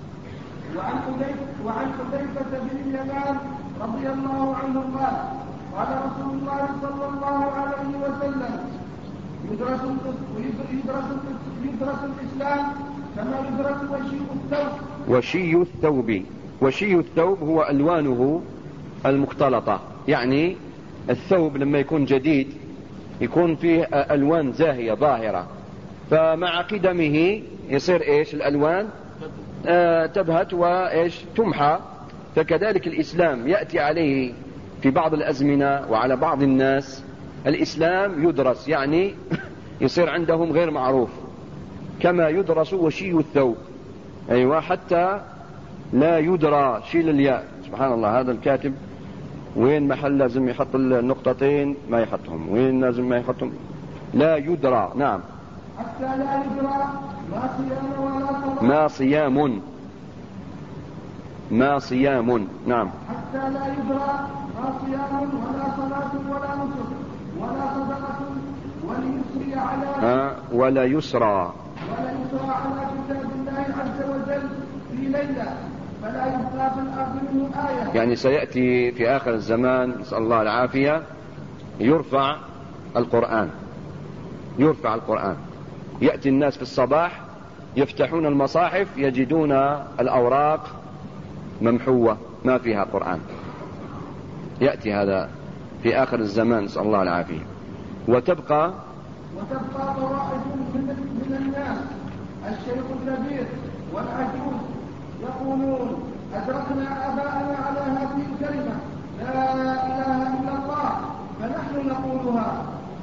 وعن حذيفة بن اليمان رضي الله عنه قال رسول الله صلى الله عليه وسلم يدرس الإسلام كما يدرس وشي الثوب. وشي الثوب هو ألوانه المختلطة، يعني الثوب لما يكون جديد يكون فيه ألوان زاهية ظاهرة، فمع قدمه يصير إيش الألوان تبهت وإيش تمحى. فكذلك الإسلام يأتي عليه في بعض الأزمنة وعلى بعض الناس الإسلام يدرس، يعني يصير عندهم غير معروف، كما يدرس وشي الثوب. أيوة، حتى لا يدرى، شيل الياء، سبحان الله، هذا الكاتب وين محل لازم يحط النقطتين ما يحطهم، وين لازم ما يحطهم، لا يدرى. نعم. حتى لا يدرى ما صيام. نعم. حتى لا يدرى ما صيام ولا صلاة ولا نسك ولا صدقة ولا يسرى على كتاب الله عز وجل في ليلة فلا يبقى في الأرض منه آية. يعني سيأتي في آخر الزمان، نسأل الله العافية، يرفع القرآن. يأتي الناس في الصباح يفتحون المصاحف يجدون الأوراق ممحوة ما فيها قرآن. يأتي هذا في آخر الزمان، نسأل الله العافية. وتبقى طوائف من الناس الشيخ الكبير والعجوز يقولون أدركنا آباءنا على هذه الكلمة لا إله إلا الله فنحن نقولها،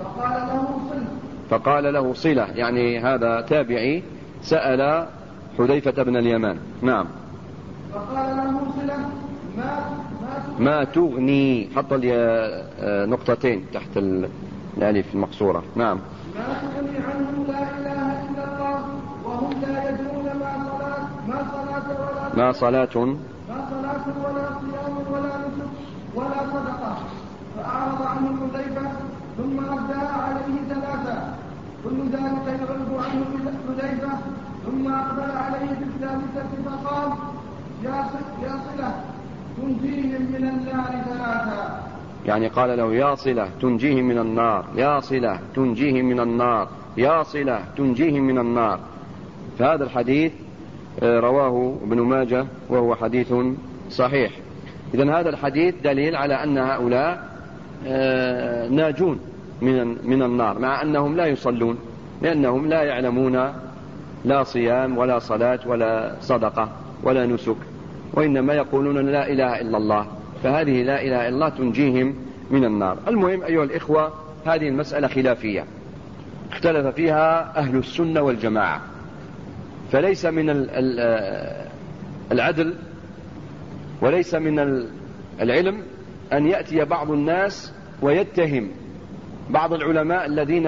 فقال له صلة، يعني هذا تابعي سأل حذيفة بن اليمان. نعم. فقال له صلة ما تغني، حط نقطتين تحت الألف المقصورة. نعم. ما تغني عنهم لا إله إلا الله وهم لا يدرون ما صلاة ولا صيام ولا نسك ولا صدقة. فأعرض عنه حذيفة ثم ردها عليه ثلاثة، كل ذلك يعرض عنه حذيفة ثم أقبل عليه في الثالثة فقال يا صلة تنجيهم من النار ثلاثة. يعني قال له يا صلة تنجيهم من النار، يا صلة تنجيهم من النار، يا صلة تنجيهم من النار. فهذا الحديث رواه ابن ماجه وهو حديث صحيح. إذن هذا الحديث دليل على أن هؤلاء ناجون من النار، مع أنهم لا يصلون، لأنهم لا يعلمون لا صيام ولا صلاة ولا صدقة ولا نسك، وإنما يقولون لا إله إلا الله، فهذه لا إله إلا الله تنجيهم من النار. المهم أيها الإخوة، هذه المسألة خلافية اختلف فيها أهل السنة والجماعة، فليس من العدل وليس من العلم أن يأتي بعض الناس ويتهم بعض العلماء الذين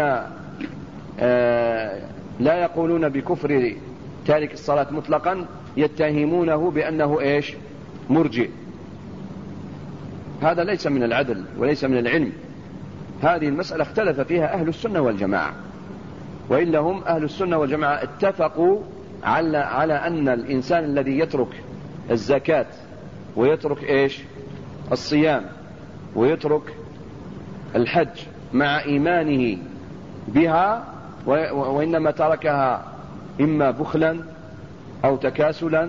لا يقولون بكفر تارك الصلاة مطلقا يتهمونه بأنه إيش؟ مرجئ. هذا ليس من العدل وليس من العلم. هذه المسألة اختلف فيها أهل السنة والجماعة، وإلا هم أهل السنة والجماعة اتفقوا على أن الإنسان الذي يترك الزكاة ويترك إيش؟ الصيام ويترك الحج مع إيمانه بها، وإنما تركها إما بخلا أو تكاسلا،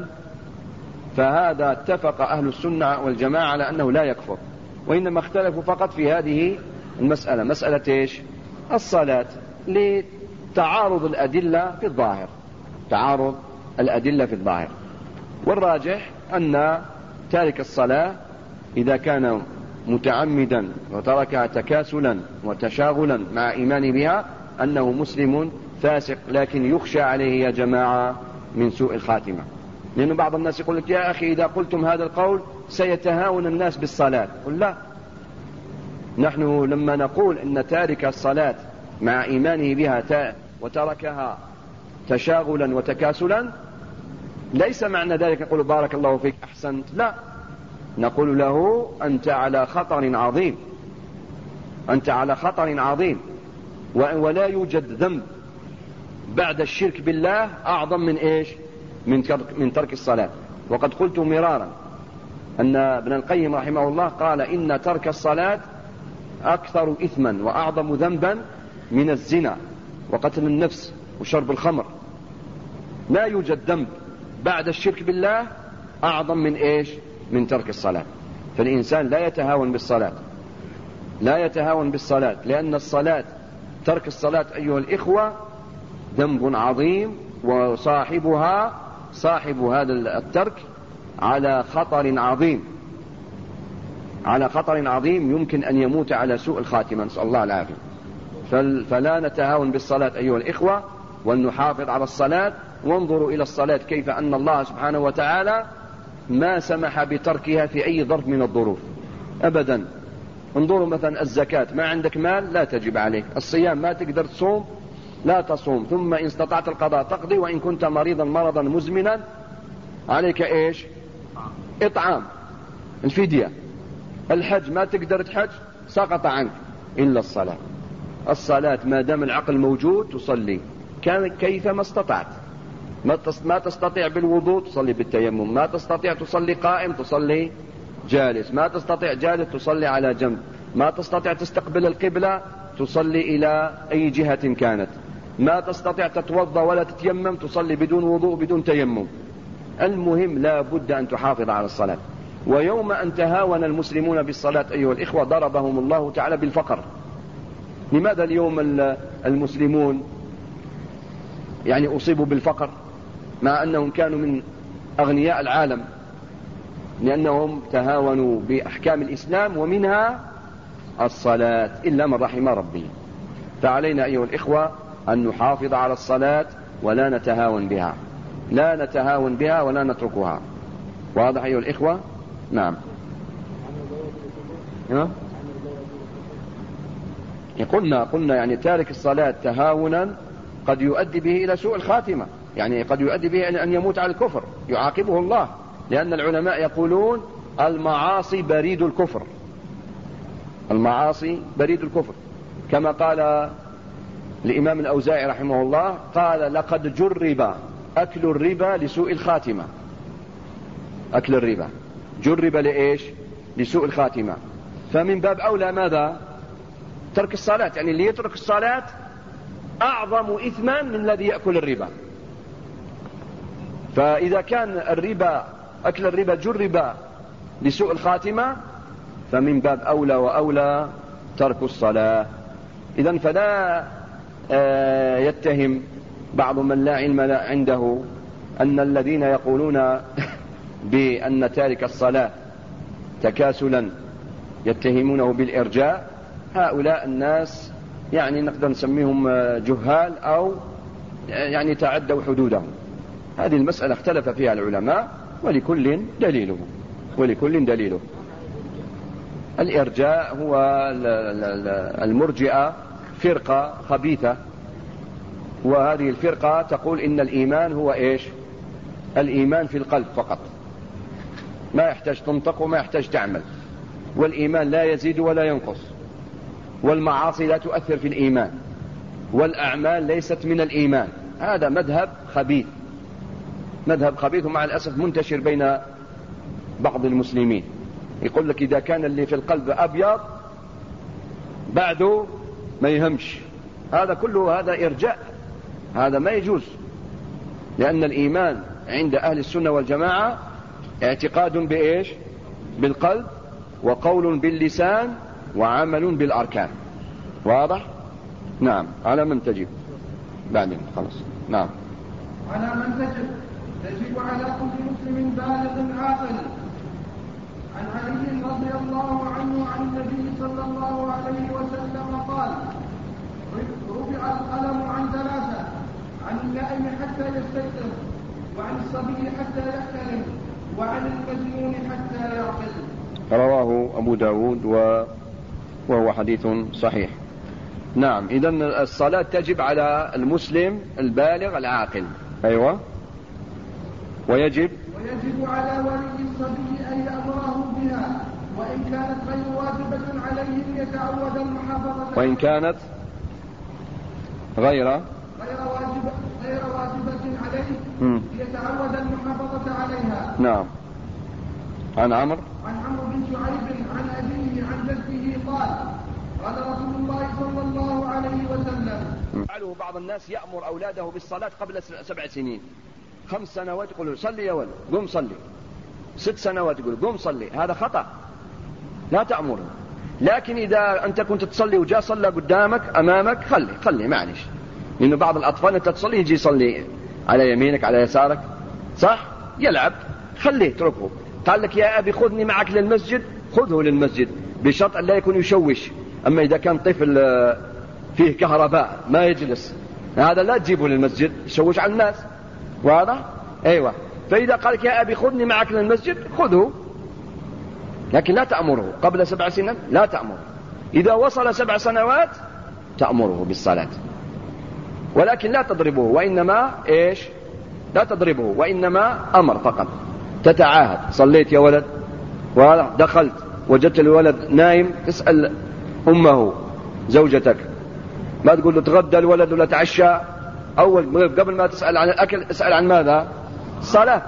فهذا اتفق أهل السنة والجماعة على أنه لا يكفر، وإنما اختلفوا فقط في هذه المسألة، مسألة إيش؟ الصلاة، لتعارض الأدلة في الظاهر، تعارض الأدلة في الظاهر. والراجح أن تارك الصلاة إذا كان متعمدا وتركها تكاسلا وتشاغلا مع إيمان بها أنه مسلم فاسق، لكن يخشى عليه يا جماعة من سوء الخاتمة. لأن بعض الناس يقول لك يا أخي إذا قلتم هذا القول سيتهاون الناس بالصلاة. قل لا، نحن لما نقول إن تارك الصلاة مع إيمانه بها وتركها تشاغلا وتكاسلا ليس معنى ذلك نقول بارك الله فيك أحسنت، لا، نقول له أنت على خطر عظيم، أنت على خطر عظيم، ولا يوجد ذنب بعد الشرك بالله أعظم من إيش؟ من ترك الصلاة. وقد قلت مرارا أن ابن القيم رحمه الله قال إن ترك الصلاة أكثر إثما وأعظم ذنبا من الزنا وقتل النفس وشرب الخمر. لا يوجد ذنب بعد الشرك بالله أعظم من إيش؟ من ترك الصلاة. فالإنسان لا يتهاون بالصلاة، لا يتهاون بالصلاة، لأن الصلاة، ترك الصلاة أيها الإخوة ذنب عظيم، وصاحبها صاحب هذا الترك على خطر عظيم، على خطر عظيم، يمكن أن يموت على سوء الخاتمة، نسأل الله العافية. فلا نتهاون بالصلاة أيها الإخوة، ونحافظ على الصلاة. وانظروا إلى الصلاة كيف أن الله سبحانه وتعالى ما سمح بتركها في أي ظرف من الظروف أبدا. انظروا مثلا الزكاة، ما عندك مال لا تجب عليك، الصيام ما تقدر تصوم لا تصوم، ثم إن استطعت القضاء تقضي، وإن كنت مريضا مرضا مزمنا عليك إيش؟ إطعام، الفدية. الحج ما تقدر تحج سقط عنك إلا الصلاة. الصلاة ما دام العقل موجود تصلي كيفما استطعت، ما تستطيع بالوضوء تصلي بالتيمم، ما تستطيع تصلي قائم تصلي جالس، ما تستطيع جالس تصلي على جنب، ما تستطيع تستقبل القبلة تصلي إلى أي جهة كانت، ما تستطيع تتوضأ ولا تتيمم تصلي بدون وضوء بدون تيمم. المهم لا بد أن تحافظ على الصلاة. ويوم أن تهاون المسلمون بالصلاة أيها الإخوة ضربهم الله تعالى بالفقر. لماذا اليوم المسلمون يعني أصيبوا بالفقر مع أنهم كانوا من أغنياء العالم؟ لأنهم تهاونوا بأحكام الإسلام ومنها الصلاة، إلا من رحم ربي. فعلينا أيها الإخوة أن نحافظ على الصلاة ولا نتهاون بها، لا نتهاون بها ولا نتركها. واضح أيها الإخوة؟ نعم. قلنا يعني تارك الصلاة تهاونا قد يؤدي به إلى سوء الخاتمة، يعني قد يؤدي به إلى أن يموت على الكفر يعاقبه الله، لأن العلماء يقولون المعاصي بريد الكفر، المعاصي بريد الكفر، كما قال الإمام الأوزاعي رحمه الله قال لقد جرب أكل الربا لسوء الخاتمة. أكل الربا جرب لإيش؟ لسوء الخاتمة. فمن باب أولى ماذا؟ ترك الصلاة، يعني اللي يترك الصلاة أعظم إثما من الذي يأكل الربا. فإذا كان الربا، أكل الربا جرب لسوء الخاتمة، فمن باب أولى وأولى ترك الصلاة. إذن فلا يتهم بعض من لا علم عنده أن الذين يقولون بأن تارك الصلاة تكاسلا يتهمونه بالإرجاء. هؤلاء الناس يعني نقدر نسميهم جهال أو يعني تعدوا حدودهم. هذه المسألة اختلف فيها العلماء، ولكل دليله، ولكل دليله. الإرجاء هو المرجئة فرقة خبيثة، وهذه الفرقة تقول إن الإيمان هو إيش؟ الإيمان في القلب فقط، ما يحتاج تنطق وما يحتاج تعمل، والإيمان لا يزيد ولا ينقص، والمعاصي لا تؤثر في الإيمان، والأعمال ليست من الإيمان. هذا مذهب خبيث، مذهب خبيث، ومع الأسف منتشر بين بعض المسلمين. يقول لك إذا كان اللي في القلب أبيض بعده ما يهمش. هذا كله هذا إرجاء، هذا ما يجوز، لأن الإيمان عند أهل السنة والجماعة اعتقاد بإيش؟ بالقلب، وقول باللسان، وعمل بالأركان. واضح؟ نعم. على من تجب؟ بعدين خلاص. نعم. على من تجب على كل مسلم بالغ عاقل. عن علي رضي الله عنه عن النبي صلى الله عليه وسلم قال: رفع القلم عن ثلاثة: عن النائم حتى يستيقظ، وعن الصبي حتى يحتلم، وعن المجنون حتى يعقل. رواه أبو داود وهو حديث صحيح. نعم. إذن الصلاة تجب على المسلم البالغ العاقل. أيوة. ويجب على ولي الصبي أن يأمره بها، وإن كانت غير واجبة عليه يتعود المحافظة، وإن كانت غير واجبة عليه يتعود المحافظة عليها. نعم. عن عمرو بن شعيب عن أبيه عن جده قال: قال رسول الله صلى الله عليه وسلم: فعله بعض الناس يأمر أولاده بالصلاة قبل 7 سنين، 5 سنوات يقول صلي يا ولد قم صلي، 6 سنوات يقول قم صلي. هذا خطأ، لا تأمر. لكن إذا أنت كنت تصلي وجاء صلى قدامك أمامك خلي معلش، لأنه بعض الأطفال أنت تصلي يجي يصلي على يمينك على يسارك، صح؟ يلعب، خليه اتركه. قال لك يا أبي خذني معك للمسجد، خذه للمسجد بشرط أن لا يكون يشوش. أما إذا كان طفل فيه كهرباء ما يجلس، هذا لا تجيبه للمسجد يشوش على الناس. واضح؟ أيوة. فإذا قال لك يا أبي خذني معك للمسجد خذه، لكن لا تأمره قبل 7 سنين، لا تأمره. إذا وصل 7 سنوات تأمره بالصلاة، ولكن لا تضربه، وإنما إيش؟ لا تضربه، وإنما أمر فقط. تتعاهد: صليت يا ولد؟ دخلت وجدت الولد نايم، تسأل أمه زوجتك، ما تقول له تغدى الولد ولا تعشى. أول قبل ما تسأل عن الأكل اسأل عن ماذا؟ الصلاة.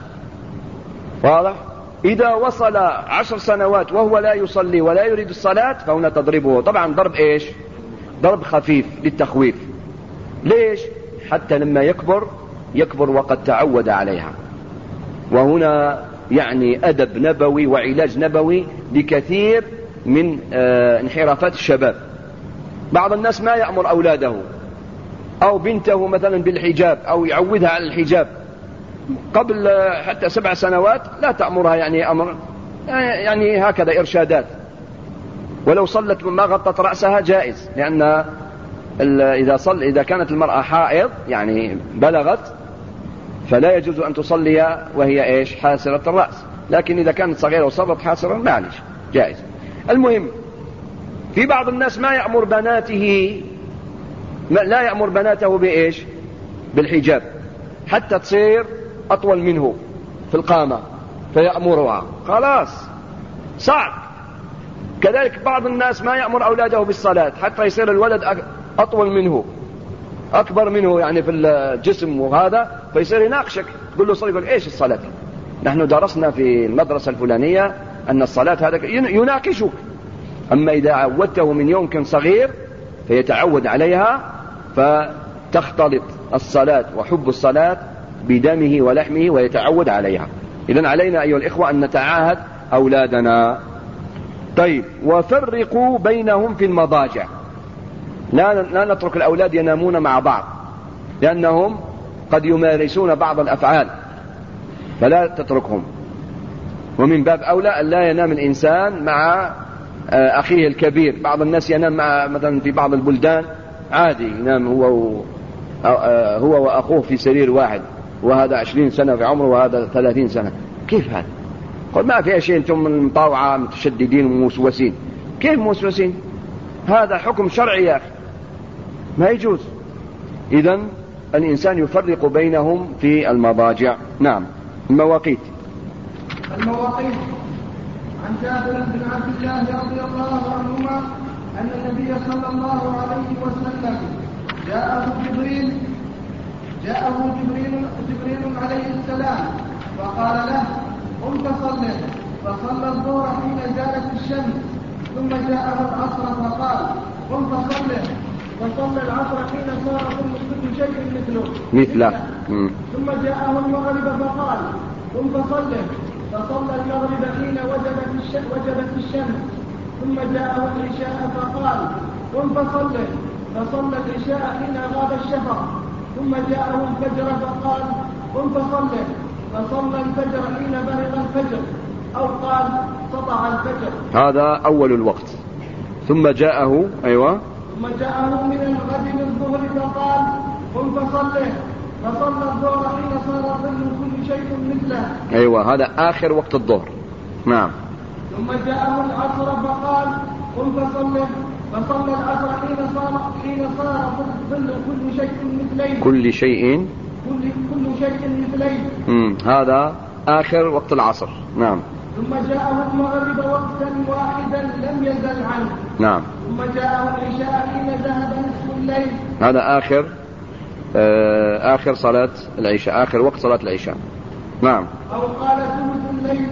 واضح؟ إذا وصل 10 سنوات وهو لا يصلي ولا يريد الصلاة فهنا تضربه. طبعا ضرب إيش؟ ضرب خفيف للتخويف. ليش؟ حتى لما يكبر وقد تعود عليها. وهنا يعني أدب نبوي وعلاج نبوي لكثير من انحرافات الشباب. بعض الناس ما يأمر أولاده أو بنته مثلا بالحجاب أو يعودها على الحجاب قبل حتى 7 سنوات، لا تأمرها يعني أمر يعني هكذا إرشادات. ولو صلت ما غطت رأسها جائز، لأن إذا كانت المرأة حائض يعني بلغت فلا يجوز أن تصلي وهي إيش؟ حاسرة الرأس. لكن إذا كانت صغيرة وصلت حاسرة معلش جائز. المهم في بعض الناس لا يأمر بناته بإيش؟ بالحجاب حتى تصير أطول منه في القامة فيأمرها، خلاص صعب. كذلك بعض الناس ما يأمر أولاده بالصلاة حتى يصير الولد أطول منه أكبر منه يعني في الجسم وهذا، فيصير يناقشك تقول له صلي، يقول إيش الصلاة؟ نحن درسنا في المدرسة الفلانية أن الصلاة هذا، يناقشك. أما إذا عودته من يوم كان صغير فيتعود عليها، فتختلط الصلاة وحب الصلاة بدمه ولحمه ويتعود عليها. إذن علينا أيها الإخوة أن نتعاهد أولادنا. طيب، وفرقوا بينهم في المضاجع. لا نترك الأولاد ينامون مع بعض، لأنهم قد يمارسون بعض الأفعال، فلا تتركهم. ومن باب أولى أن لا ينام الإنسان مع أخيه الكبير. بعض الناس ينام مع مثلا في بعض البلدان عادي ينام هو وأخوه في سرير واحد، وهذا 20 سنة في عمره وهذا 30 سنة. كيف هذا؟ قل ما في شيء، أنتم مطاوعة متشددين وموسوسين. كيف موسوسين؟ هذا حكم شرعي يا أخي، ما يجوز. إذن الإنسان يفرق بينهم في المضاجع. نعم. المواقيت عن جابر بن عبد الله رضي الله عنهما أن النبي صلى الله عليه وسلم جاءه جبريل عليه السلام فقال له قم فصلى الظهر حين زالت الشمس، ثم جاءه العصر فقال قم فصلى العصر حين صار كل شيء مثله. ثم جاءه المغرب فقال قم فصلى المغرب حين وجبت الشمس، ثم جاءه العشاء فقال قم فصلى العشاء حين غاب الشفق، ثم جاءه الفجر فقال قم فصلى الفجر حين برق الفجر، أو قال سطع الفجر. هذا أول الوقت. ثم جاءه ثم جاءه من الغد من الظهر فقال قم فصلى الظهر حين صار ظل كل شيء مثله. هذا آخر وقت الظهر. نعم. ثم جاءه العصر فقال قم فصلى العصر حين صار ظل كل شيء مثلين. كل شيء مثلين. هذا آخر وقت العصر. نعم. ثم جاءه المغرب وقتا واحدا لم يزل عنه. نعم. ثم جاءه العشاء حين ذهب نصف الليل. هذا آخر صلاة العشاء، آخر وقت صلاة العشاء. نعم. أو قال ثلث الليل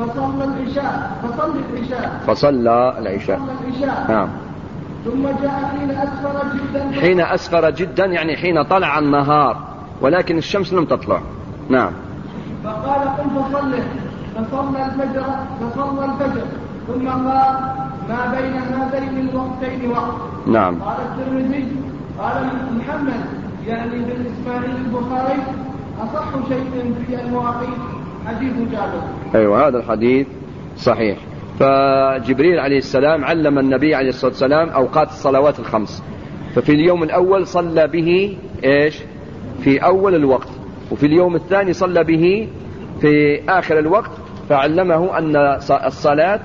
فصلى العشاء. نعم. ثم جاء حين أسفر جدا يعني حين طلع النهار ولكن الشمس لم تطلع. نعم. فقال قم فصلى الفجر، ثم قال ما بين هذين الوقتين وقت. نعم. قال الترمذي قال محمد يعني بن إسماعيل البخاري أصح شيء في المواقيت حديث جابر. هذا الحديث صحيح. فجبريل عليه السلام علم النبي عليه الصلاة والسلام أوقات الصلوات الخمس، ففي اليوم الأول صلى به في أول الوقت، وفي اليوم الثاني صلى به في آخر الوقت، فعلمه أن الصلاة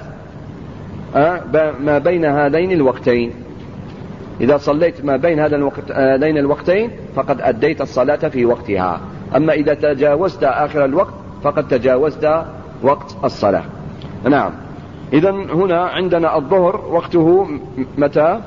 ما بين هذين الوقتين. إذا صليت ما بين هذين الوقتين فقد أديت الصلاة في وقتها، أما إذا تجاوزت آخر الوقت فقد تجاوزت وقت الصلاة. نعم. إذن هنا عندنا الظهر وقته متى؟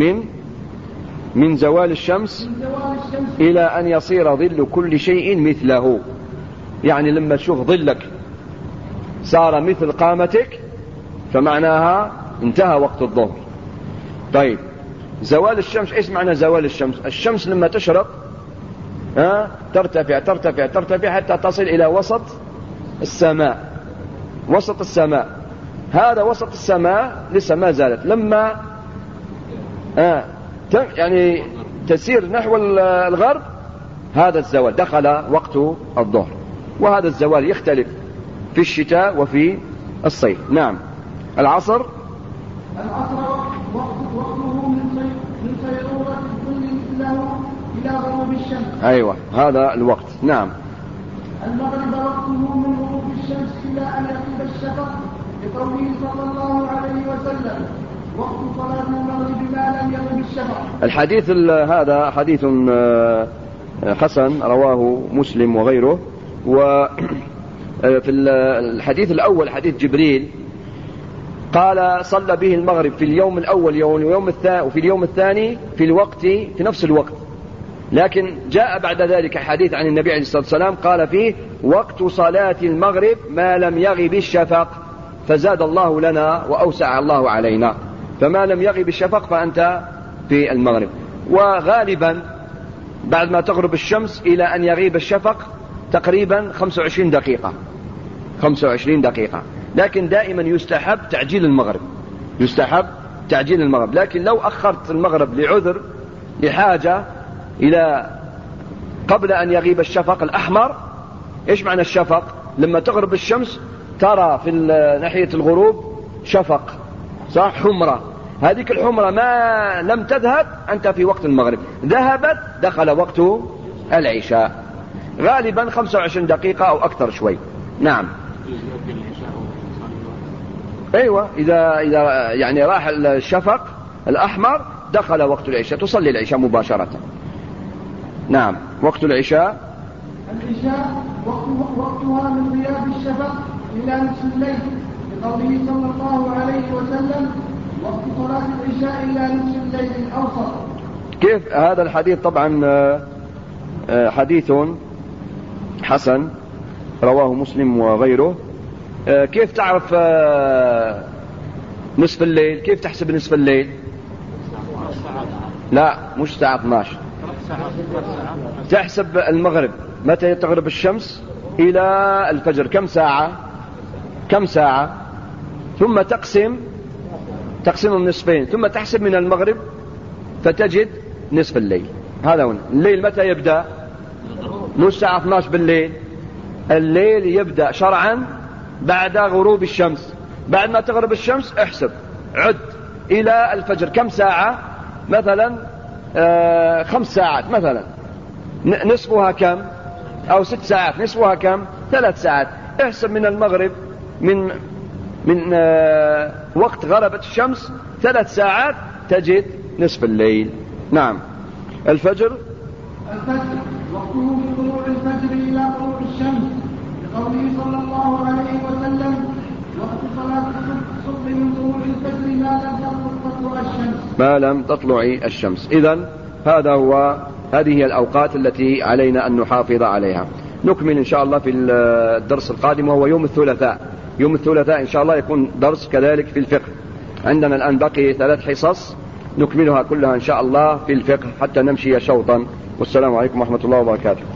من زوال الشمس إلى أن يصير ظل كل شيء مثله. يعني لما تشوف ظلك صار مثل قامتك فمعناها انتهى وقت الظهر. طيب زوال الشمس، ايش معنى زوال الشمس؟ الشمس لما تشرق ترتفع ترتفع ترتفع حتى تصل إلى وسط السماء. هذا وسط السماء لسه ما زالت، لما يعني تسير نحو الغرب هذا الزوال دخل وقت الظهر. وهذا الزوال يختلف في الشتاء وفي الصيف. نعم. العصر وقته من صيرورة الظل مثله إلى غروب الشمس. هذا الوقت. نعم. المغرب وقته من غروب الشمس إلى أن يغيب الشفق، لقوله صلى الله عليه وسلم وقت صلاة المغرب ما لم يغب الشفق. الحديث هذا حديث حسن رواه مسلم وغيره. وفي الحديث الأول حديث جبريل قال صلى به المغرب في اليوم الأول وفي اليوم الثاني في نفس الوقت. لكن جاء بعد ذلك حديث عن النبي عليه الصلاة والسلام قال فيه وقت صلاة المغرب ما لم يغب الشفق، فزاد الله لنا وأوسع الله علينا. فما لم يغب الشفق فأنت في المغرب. وغالبا بعد ما تغرب الشمس إلى أن يغيب الشفق تقريبا 25 دقيقة. لكن دائما يستحب تعجيل المغرب. لكن لو أخرت المغرب لعذر لحاجة إلى قبل أن يغيب الشفق الأحمر. إيش معنى الشفق؟ لما تغرب الشمس ترى في ناحية الغروب شفق، صح؟ حمرة. هذيك الحمرة ما لم تذهب أنت في وقت المغرب، ذهبت دخل وقت العشاء. غالبا 25 دقيقة أو أكثر شوي. نعم. أيوة، إذا يعني راح الشفق الأحمر دخل وقت العشاء تصلي العشاء مباشرة. نعم، وقت العشاء وقتها من غياب الشفق إلى نصف الليل، لقوله صلى الله عليه وسلم: وقت صلاة العشاء إلى نصف الليل الأوسط. كيف هذا الحديث؟ طبعا حديث حسن رواه مسلم وغيره. كيف تعرف نصف الليل؟ كيف تحسب نصف الليل؟ لا، مش الساعة 12. تحسب المغرب، متى تغرب الشمس إلى الفجر كم ساعة؟ ثم تقسمهم نصفين، ثم تحسب من المغرب فتجد نصف الليل. هذا هو الليل. متى يبدأ؟ مش الساعة 12 بالليل. الليل يبدأ شرعا بعد غروب الشمس. بعد ما تغرب الشمس احسب، عد إلى الفجر كم ساعة؟ مثلا 5 ساعات مثلا، نصفها كم؟ أو 6 ساعات، نصفها كم؟ 3 ساعات. احسب من المغرب من وقت غربت الشمس 3 ساعات تجد نصف الليل. نعم. الفجر وقته من طلوع الفجر إلى طلوع الشمس، لقوله صلى الله عليه وسلم: وقت صلاة الصبح من طلوع الفجر ما لم تطلع الشمس. إذن هذه هي الأوقات التي علينا أن نحافظ عليها. نكمل إن شاء الله في الدرس القادم، وهو يوم الثلاثاء. يوم الثلاثاء إن شاء الله يكون درس كذلك في الفقه. عندنا الآن بقي 3 حصص نكملها كلها إن شاء الله في الفقه حتى نمشي شوطا. والسلام عليكم ورحمة الله وبركاته.